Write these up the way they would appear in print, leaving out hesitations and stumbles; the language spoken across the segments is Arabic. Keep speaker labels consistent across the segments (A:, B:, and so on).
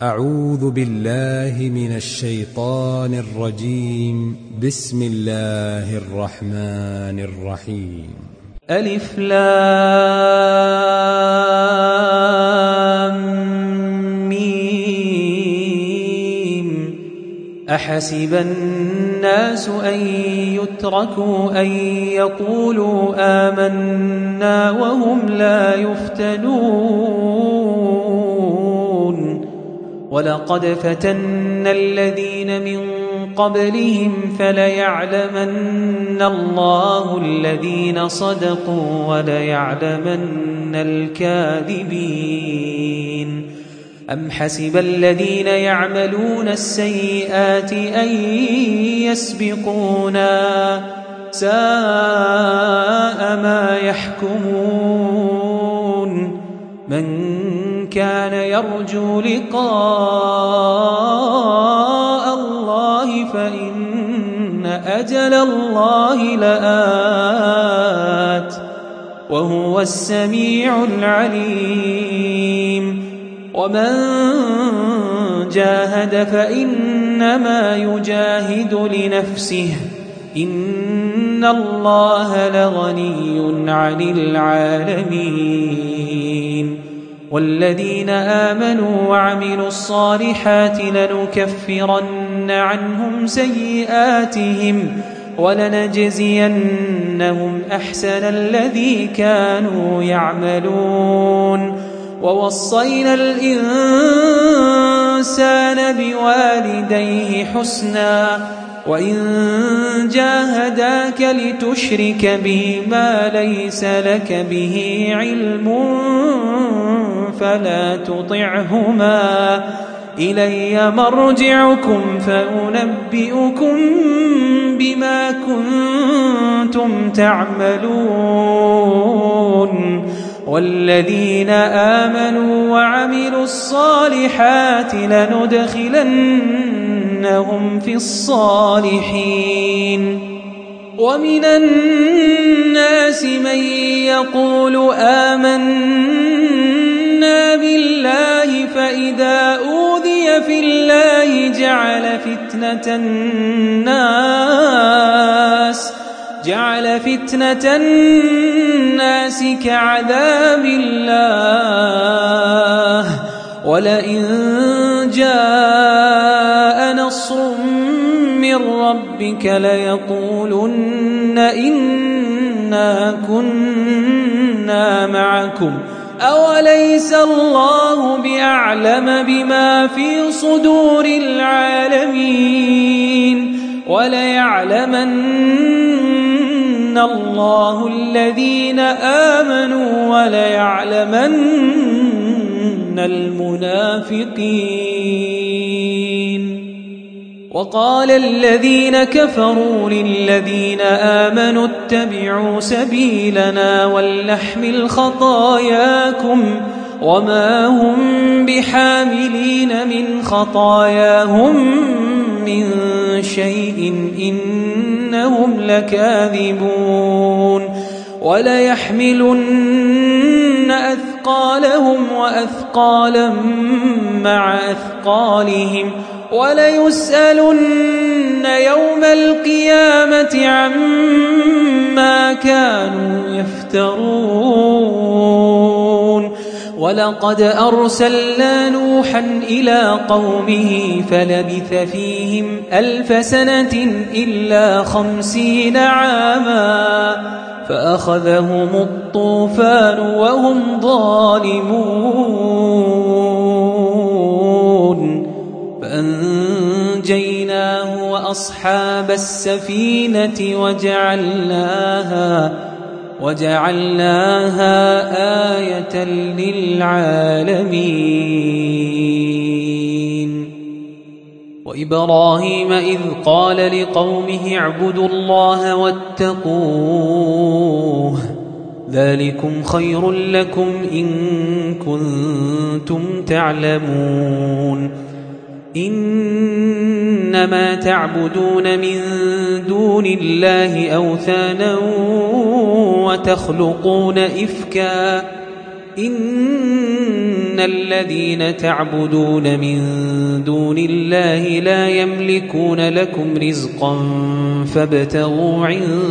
A: أعوذ بالله من الشيطان الرجيم. بسم الله الرحمن الرحيم.
B: ألف لام ميم. أحسب الناس أن يتركوا أن يقولوا آمنا وهم لا يفتنون ولقد فتنا الذين من قبلهم فليعلمن الله الذين صدقوا وليعلمن الكاذبين. أم حسب الذين يعملون السيئات أن يسبقونا ساء ما يحكمون. من كان يرجو لقاء الله فإن أجل الله لآت وهو السميع العليم. ومن جاهد فإنما يجاهد لنفسه إن الله لغني عن العالمين. والذين آمنوا وعملوا الصالحات لنكفرن عنهم سيئاتهم ولنجزينهم أحسن الذي كانوا يعملون. ووصينا الإنسان بوالديه حسنا وإن جاهداك لتشرك بي ما ليس لك به علم فلا تطعهما إلي مرجعكم فأنبئكم بما كنتم تعملون. والذين آمنوا وعملوا الصالحات لندخلنهم في الصالحين. ومن الناس من يقول آمنا بالله فإذا أوذي في الله جعل فتنة الناس كعذاب الله ولئن جاء نصر من ربك ليقولن إنا كنا معكم أوليس الله بأعلم بما في صدور العالمين. وليعلمن الله الذين آمنوا وليعلمن المنافقين. وقال الذين كفروا للذين آمنوا اتبعوا سبيلنا ولنحمل خطاياكم وما هم بحاملين من خطاياهم من شيء إنهم لكاذبون. وليحملن أثقالهم وأثقالا مع أثقالهم وليسألن يوم القيامة عما كانوا يفترون. ولقد أرسلنا نوحا إلى قومه فلبث فيهم 1000 سنة إلا 50 عاما فأخذهم الطوفان وهم ظالمون فأنجيناه وأصحاب السفينة وجعلناها آية للعالمين. وإبراهيم إذ قال لقومه اعبدوا الله واتقوه ذلكم خير لكم إن كنتم تعلمون. إنما تعبدون من دون الله أوثانا وتخلقون إفكا إن الذين تعبدون من دون الله لا يملكون لكم رزقا فابتغوا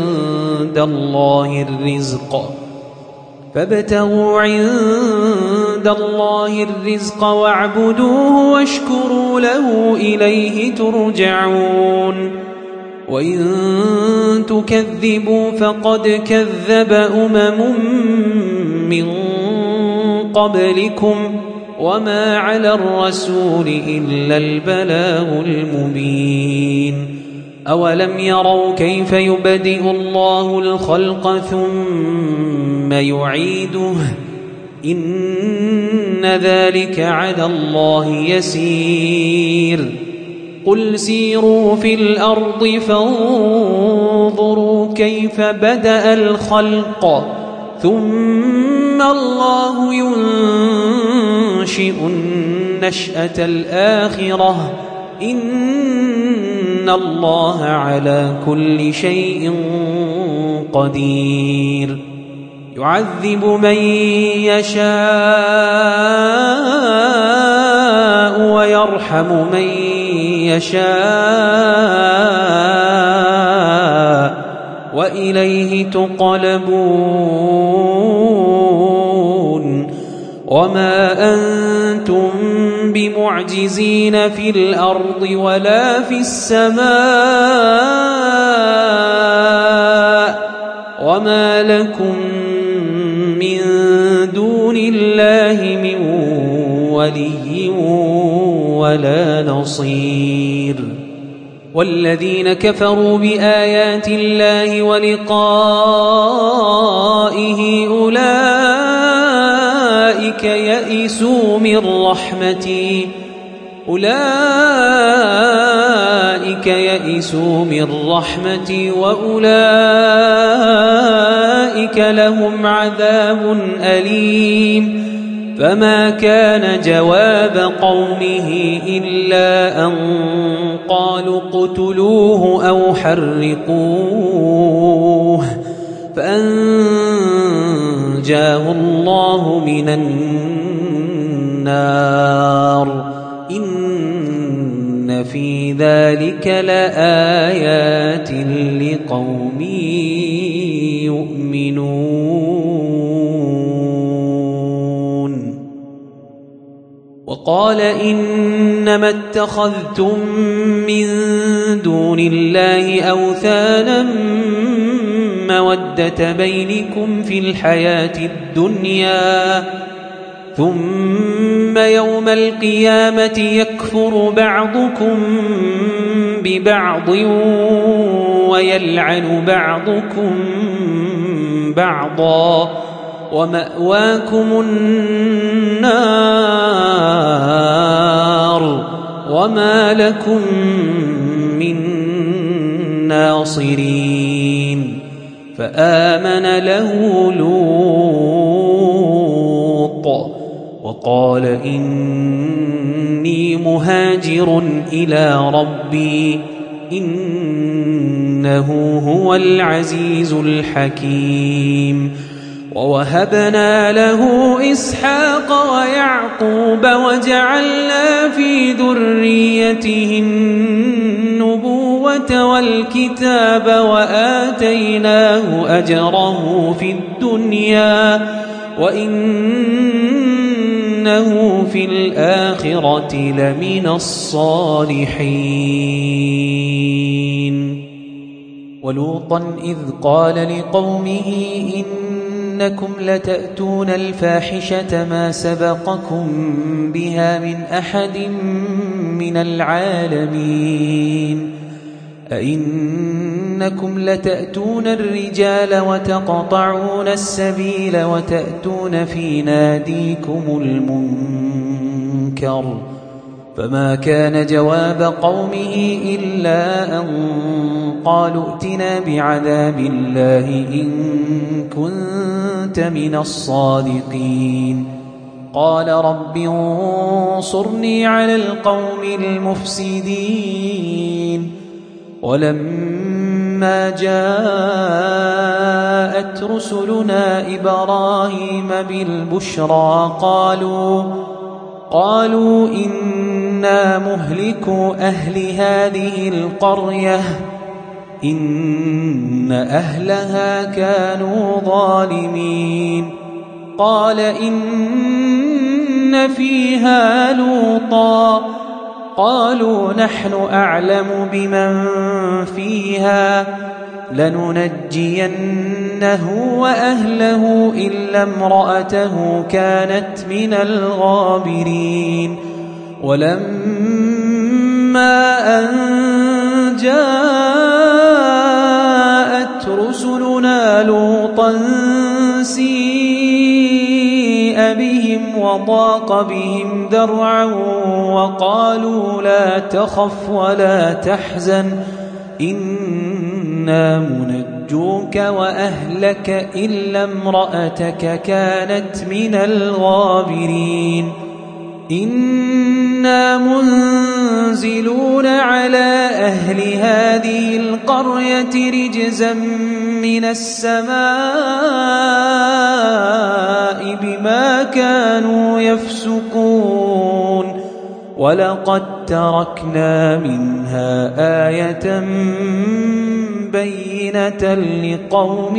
B: عند الله الرزق واعبدوه واشكروا له إليه ترجعون وإن تكذبوا فقد كذب من قبلكم وما على الرسول إلا البلاغ المبين أولم يروا كيف يبدئ الله الخلق ثم يعيده إن ذلك على الله يسير قل سيروا في الأرض فانظروا كيف بدأ الخلق ثم الله ينشئ النشأة الآخرة إن الله على كل شيء قدير يعذب من يشاء ويرحم من يشاء وإليه تقلبون وما أنتم بمعجزين في الأرض ولا في السماء وما لكم من دون الله من ولي ولا نصير والذين كفروا بآيات الله ولقائه أولئك يئسوا من رحمتي وأولئك لهم عذاب أليم فما كان جواب قومه إلا أن قالوا اقتلوه أو حرقوه فأنجاه الله من النار إن في ذلك لآيات لقوم يؤمنون وقال إنما اتخذتم من دون الله أوثانا مودة بينكم في الحياة الدنيا ثم يوم القيامة يكفر بعضكم ببعض ويلعن بعضكم بعضا ومأواكم النار وما لكم من ناصرين فآمن له لوط وقال إني مهاجر إلى ربي إنه هو العزيز الحكيم ووهبنا له إسحاق ويعقوب وجعلنا في ذريته النبوة والكتاب وآتيناه أجره في الدنيا وإنه في الآخرة لمن الصالحين ولوطا إذ قال لقومه إنكم لتأتون الفاحشة ما سبقكم بها من أحد من العالمين أئنكم لتأتون الرجال وتقطعون السبيل وتأتون في ناديكم المنكر فما كان جواب قومه إلا أن قالوا ائتنا بعذاب الله إن كنت من الصادقين قال رب انصرني على القوم المفسدين ولما ولما جاءت رسلنا إبراهيم بالبشرى قالوا إنا مهلكو أهل هذه القرية إن أهلها كانوا ظالمين. قال إن فيها لوطا قالوا نحن أعلم بمن فيها لننجينه وأهله إلا امرأته كانت من الغابرين. ولما أن جاءت رسلنا لوطا سيء بهم وضاق بهم ذرعا وقالوا لا تخف ولا تحزن إنا منجوك وأهلك إلا امرأتك كانت من الغابرين. إنا منزلون على أهل هذه القرية رجزا من السماء بما كانوا يفسقون. ولقد تركنا منها آية بينة لقوم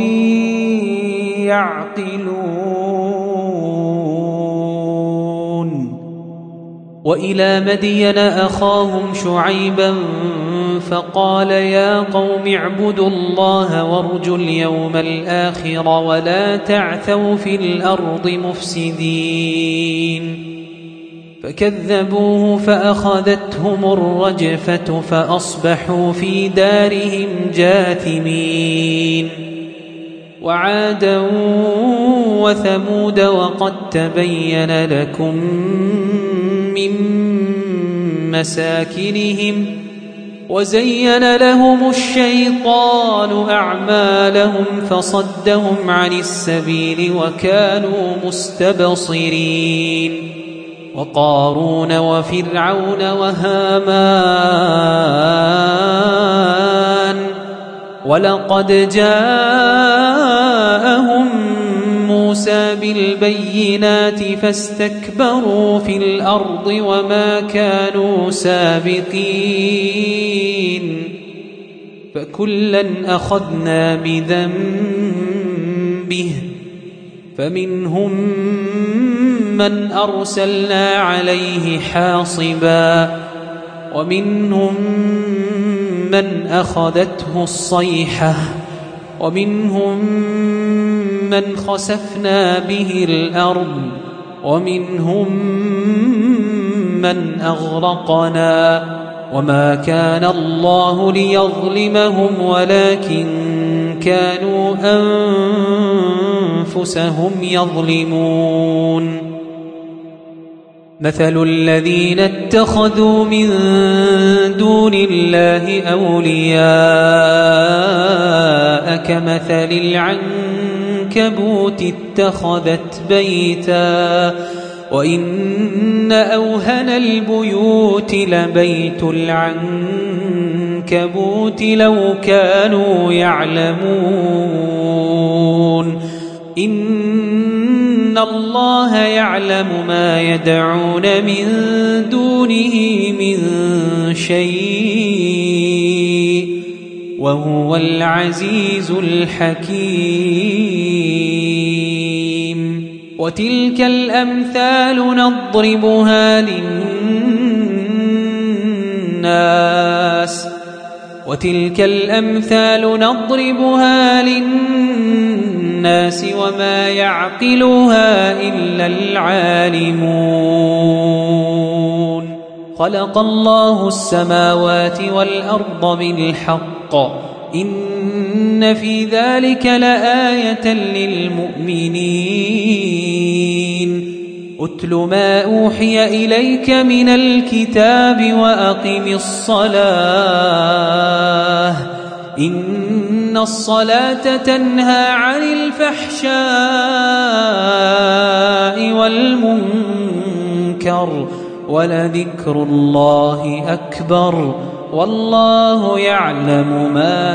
B: يعقلون. وإلى مدين أخاهم شعيبا فقال يا قوم اعبدوا الله وارجوا اليوم الآخر ولا تعثوا في الأرض مفسدين. فكذبوه فأخذتهم الرجفة فأصبحوا في دارهم جاثمين. وعادا وثمود وقد تبين لكم من مساكنهم وزين لهم الشيطان أعمالهم فصدهم عن السبيل وكانوا مستبصرين. وقارون وفرعون وهامان ولقد جاءهم موسى بالبينات فاستكبروا في الأرض وما كانوا سابقين. فكلا أخذنا بذنبه فمنهم من أرسلنا عليه حاصبا ومنهم من أخذته الصيحة ومنهم من خسفنا به الأرض ومنهم من أغرقنا. وما كان الله ليظلمهم ولكن كانوا أنفسهم يظلمون. مثل الذين اتخذوا من دون الله أولياء كمثل العنكبوت اتخذت بيتا وإن أوهن البيوت لبيت العنكبوت لو كانوا يعلمون. إن الله يعلم ما يدعون من دونه من شيء وهو العزيز الحكيم. وتلك الأمثال نضربها للناس وما يعقلها إلا العالمون. خلق الله السماوات والأرض بالحق إن في ذلك لآية للمؤمنين. أتل ما أوحي إليك من الكتاب وأقم الصلاة إن الصلاة تنهى عن الفحشاء والمنكر ولذكر الله أكبر والله يعلم ما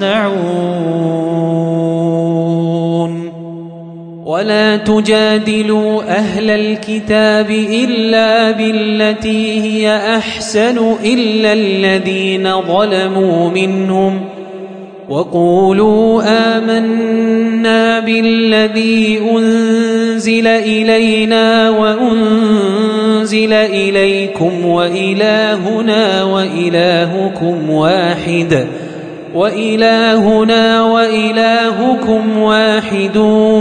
B: تصنعون ولا تجادلوا أهل الكتاب إلا بالتي هي أحسن إلا الذين ظلموا منهم وقولوا آمنا بالذي أنزل إلينا وأنزل إليكم وإلهنا وإلهكم واحد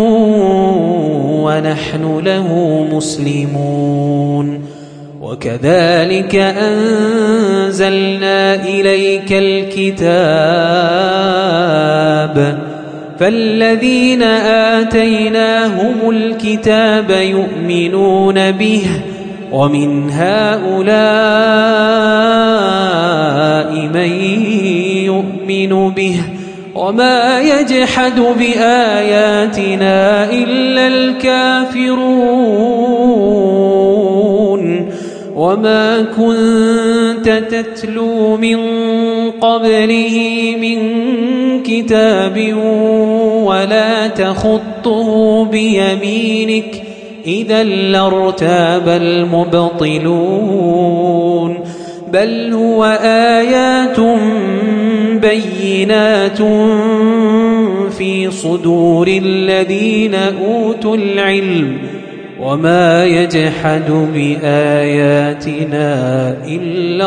B: ونحن له مسلمون وكذلك أنزلنا إليك الكتاب فالذين آتيناهم الكتاب يؤمنون به ومن هؤلاء من يؤمن به وما يجحد بآياتنا إلا الكافرون وما كنت تتلو من قبله من كتاب ولا تخطه بيمينك إذا لارتاب المبطلون بل هو آيات بينات في صدور الذين أوتوا العلم وما يجحد بآياتنا إلا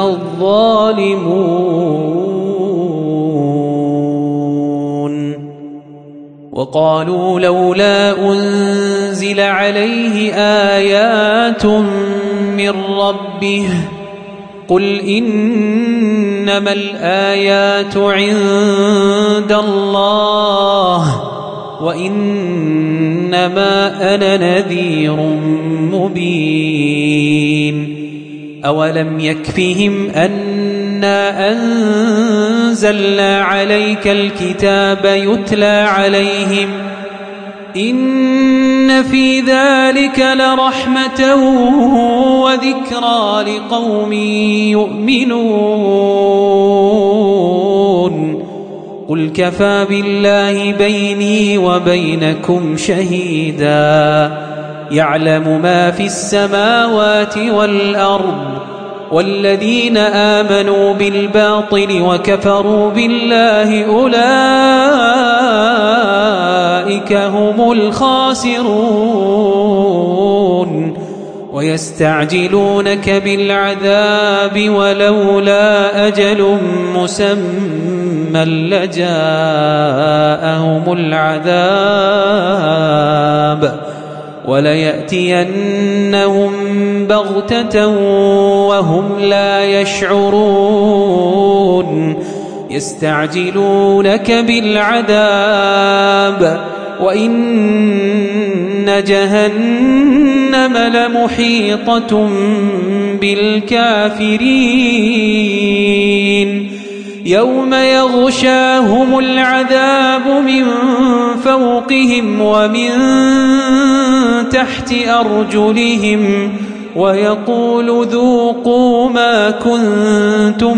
B: الظالمون وقالوا لولا أنزل عليه آيات من ربه قل إنما الآيات عند الله وإنما أنا نذير مبين أولم يكفهم أنا أنزلنا عليك الكتاب يتلى عليهم إن في ذلك لرحمة وذكرى لقوم يؤمنون قل كفى بالله بيني وبينكم شهيدا يعلم ما في السماوات والأرض والذين آمنوا بالباطل وكفروا بالله أولئك هم الخاسرون ويستعجلونك بالعذاب ولولا أجل مسمى لجاءهم العذاب وليأتينهم بغتة وهم لا يشعرون يستعجلونك بالعذاب وإن جهنم لمحيطة بالكافرين يوم يغشاهم العذاب من فوقهم ومن تحت أرجلهم ويقول ذوقوا ما كنتم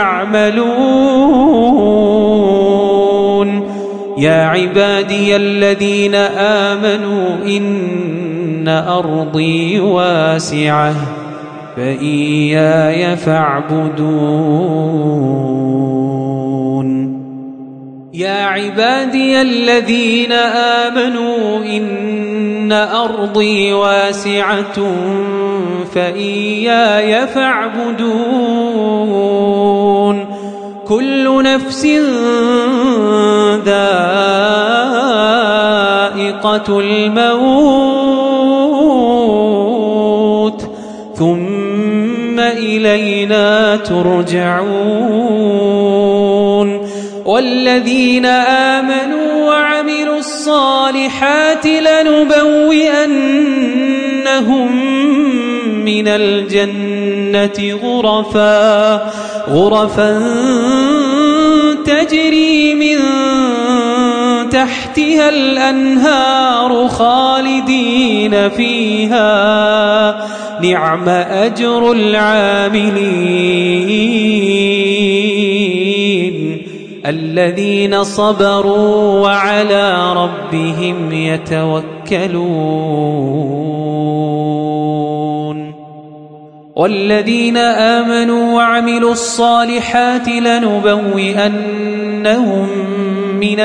B: تعملون يا عبادي الذين آمنوا إن أرضي واسعة فإياي فاعبدون يا عبادي الذين آمنوا إن أرضي واسعة فإياي فاعبدون كل نفس ذائقة الموت ثم إلينا ترجعون والذين آمنوا وعملوا الصالحات لنبوئنهم من الجنة غرفا تجري من تحتها الأنهار خالدين فيها نعم أجر العاملين الذين صبروا وعلى ربهم يتوكلون والذين آمنوا وعملوا الصالحات لنبوئنهم من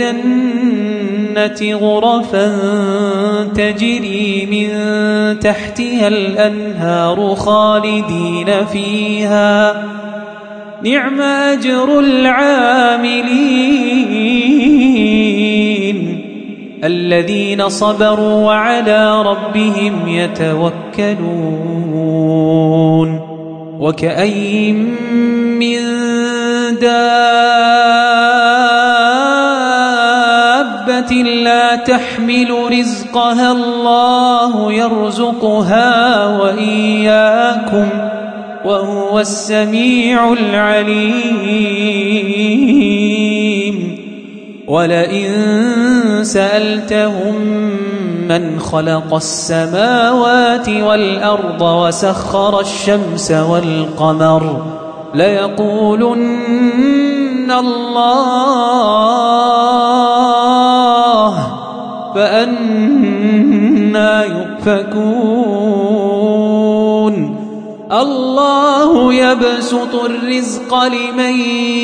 B: الجنة غرفا تجري من تحتها الأنهار خالدين فيها نعم أجر العاملين الذين صبروا وعلى ربهم يتوكلون وكأين من دابة لا تحمل رزقها الله يرزقها وإياكم وهو السميع العليم ولئن سألتهم من خلق السماوات والأرض وسخر الشمس والقمر ليقولن الله فأنى يؤفكون الله يبسط الرزق لمن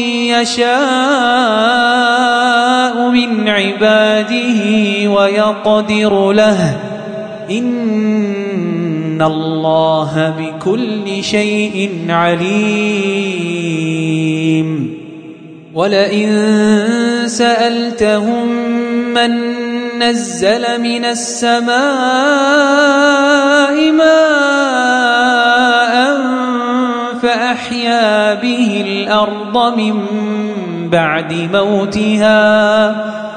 B: يشاء من عباده ويقدر له إن الله بكل شيء عليم ولئن سألتهم من نزل من السماء ماء فأحيا به الأرض من بعد موتها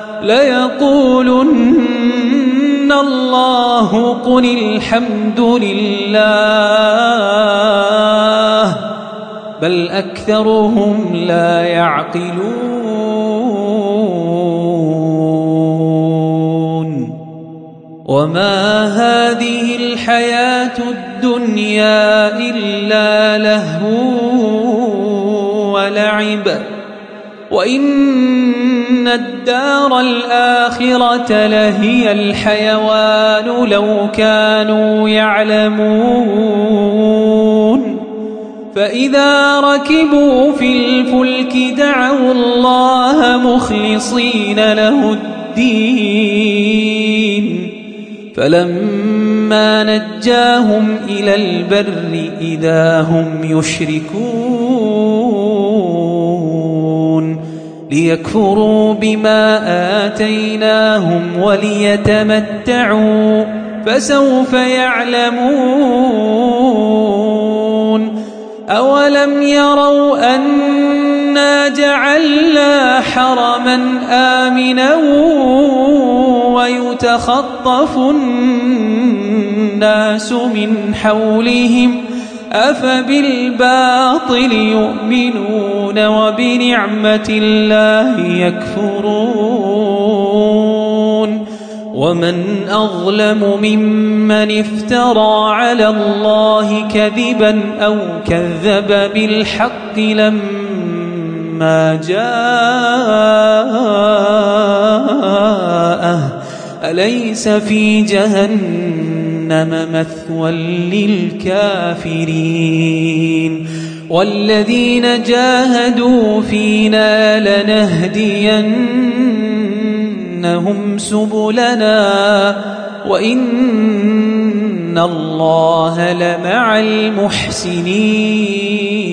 B: ليقولن الله قل الحمد لله بل أكثرهم لا يعقلون وما هذه الحياة الدنيا إلا لهو ولعب وإن الدار الآخرة لهي الحيوان لو كانوا يعلمون فإذا ركبوا في الفلك دعوا الله مخلصين له الدين فلما نجاهم إلى البر إذا هم يشركون ليكفروا بما آتيناهم وليتمتعوا فسوف يعلمون أولم يروا أنا جعلنا حرما آمنا ويتخطف الناس من حولهم أفبالباطل يؤمنون وبنعمة الله يكفرون ومن أظلم ممن افترى على الله كذبا أو كذب بالحق لما جاءه أليس في جهنم مثوى للكافرين والذين جاهدوا فينا لنهدينهم سبلنا وإن الله لمع المحسنين